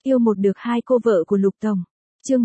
Yêu một được hai cô vợ của Lục Tổng. Chương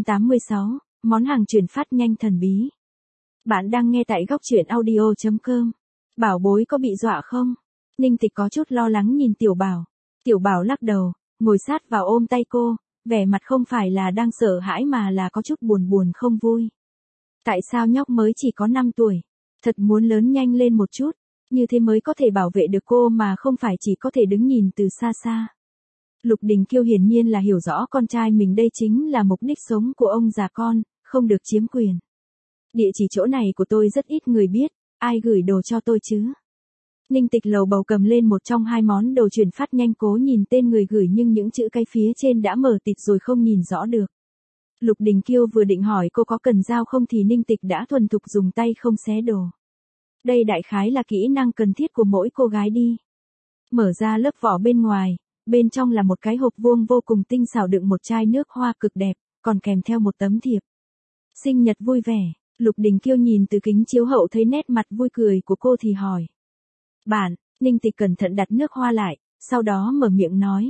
186, món hàng chuyển phát nhanh thần bí. Bạn đang nghe tại góc truyện audio.com. Bảo bối có bị dọa không? Ninh Tịch có chút lo lắng nhìn Tiểu Bảo. Tiểu Bảo lắc đầu, ngồi sát vào ôm tay cô, vẻ mặt không phải là đang sợ hãi mà là có chút buồn buồn không vui. Tại sao nhóc mới chỉ có 5 tuổi? Thật muốn lớn nhanh lên một chút, như thế mới có thể bảo vệ được cô mà không phải chỉ có thể đứng nhìn từ xa xa. Lục Đình Kiêu hiển nhiên là hiểu rõ con trai mình đây chính là mục đích sống của ông già con, không được chiếm quyền. Địa chỉ chỗ này của tôi rất ít người biết, ai gửi đồ cho tôi chứ? Ninh Tịch lầu bầu cầm lên một trong hai món đồ chuyển phát nhanh cố nhìn tên người gửi nhưng những chữ cái phía trên đã mờ tịt rồi không nhìn rõ được. Lục Đình Kiêu vừa định hỏi cô có cần dao không thì Ninh Tịch đã thuần thục dùng tay không xé đồ. Đây đại khái là kỹ năng cần thiết của mỗi cô gái đi. Mở ra lớp vỏ bên ngoài, bên trong là một cái hộp vuông vô cùng tinh xảo đựng một chai nước hoa cực đẹp, còn kèm theo một tấm thiệp. Sinh nhật vui vẻ, Lục Đình Kiêu nhìn từ kính chiếu hậu thấy nét mặt vui cười của cô thì hỏi. Bạn, Ninh Tịch cẩn thận đặt nước hoa lại, sau đó mở miệng nói.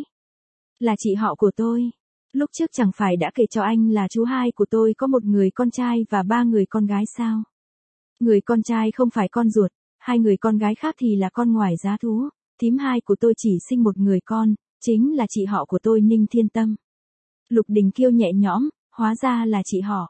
Là chị họ của tôi. Lúc trước chẳng phải đã kể cho anh là chú hai của tôi có một người con trai và 3 người con gái sao? Người con trai không phải con ruột, 2 người con gái khác thì là con ngoài giá thú, thím hai của tôi chỉ sinh một người con, chính là chị họ của tôi Ninh Thiên Tâm. Lục Đình Kiêu nhẹ nhõm, hóa ra là chị họ.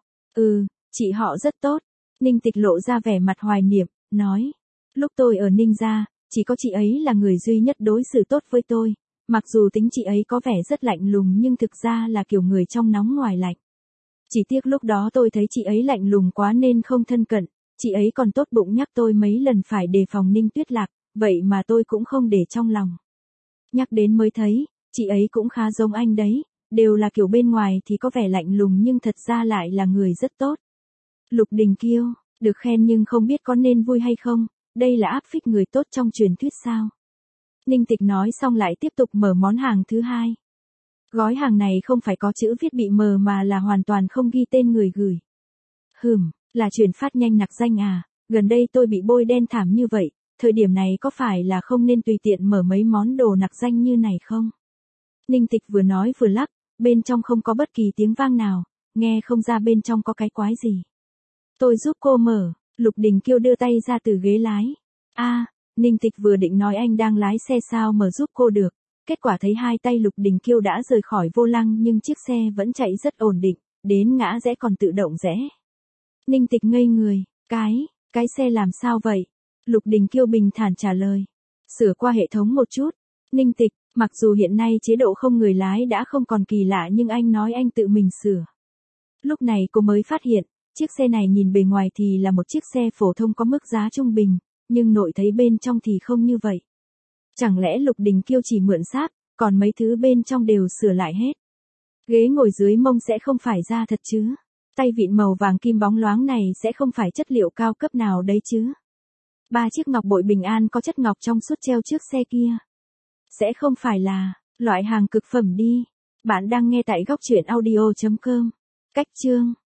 Chị họ rất tốt. Ninh Tịch lộ ra vẻ mặt hoài niệm, nói. Lúc tôi ở Ninh gia, chỉ có chị ấy là người duy nhất đối xử tốt với tôi. Mặc dù tính chị ấy có vẻ rất lạnh lùng nhưng thực ra là kiểu người trong nóng ngoài lạnh. Chỉ tiếc lúc đó tôi thấy chị ấy lạnh lùng quá nên không thân cận, chị ấy còn tốt bụng nhắc tôi mấy lần phải đề phòng Ninh Tuyết Lạc, vậy mà tôi cũng không để trong lòng. Nhắc đến mới thấy, chị ấy cũng khá giống anh đấy, đều là kiểu bên ngoài thì có vẻ lạnh lùng nhưng thật ra lại là người rất tốt. Lục Đình Kiêu, được khen nhưng không biết có nên vui hay không, đây là áp phích người tốt trong truyền thuyết sao? Ninh Tịch nói xong lại tiếp tục mở món hàng thứ hai. Gói hàng này không phải có chữ viết bị mờ mà là hoàn toàn không ghi tên người gửi. Là chuyển phát nhanh nặc danh à, gần đây tôi bị bôi đen thảm như vậy, thời điểm này có phải là không nên tùy tiện mở mấy món đồ nặc danh như này không? Ninh Tịch vừa nói vừa lắc, bên trong không có bất kỳ tiếng vang nào, nghe không ra bên trong có cái quái gì. Tôi giúp cô mở, Lục Đình Kiêu đưa tay ra từ ghế lái. Ninh Tịch vừa định nói anh đang lái xe sao mà giúp cô được, kết quả thấy hai tay Lục Đình Kiêu đã rời khỏi vô lăng nhưng chiếc xe vẫn chạy rất ổn định, đến ngã rẽ còn tự động rẽ. Ninh Tịch ngây người, cái xe làm sao vậy? Lục Đình Kiêu bình thản trả lời. Sửa qua hệ thống một chút. Ninh Tịch, mặc dù hiện nay chế độ không người lái đã không còn kỳ lạ nhưng anh nói anh tự mình sửa. Lúc này cô mới phát hiện, chiếc xe này nhìn bề ngoài thì là một chiếc xe phổ thông có mức giá trung bình, nhưng nội thấy bên trong thì không như vậy. Chẳng lẽ Lục Đình Kiêu chỉ mượn xác, còn mấy thứ bên trong đều sửa lại hết. Ghế ngồi dưới mông sẽ không phải da thật chứ? Tay vịn màu vàng kim bóng loáng này sẽ không phải chất liệu cao cấp nào đấy chứ? 3 chiếc ngọc bội bình an có chất ngọc trong suốt treo trước xe kia. Sẽ không phải là loại hàng cực phẩm đi. Bạn đang nghe tại góc truyện audio.com. Cách chương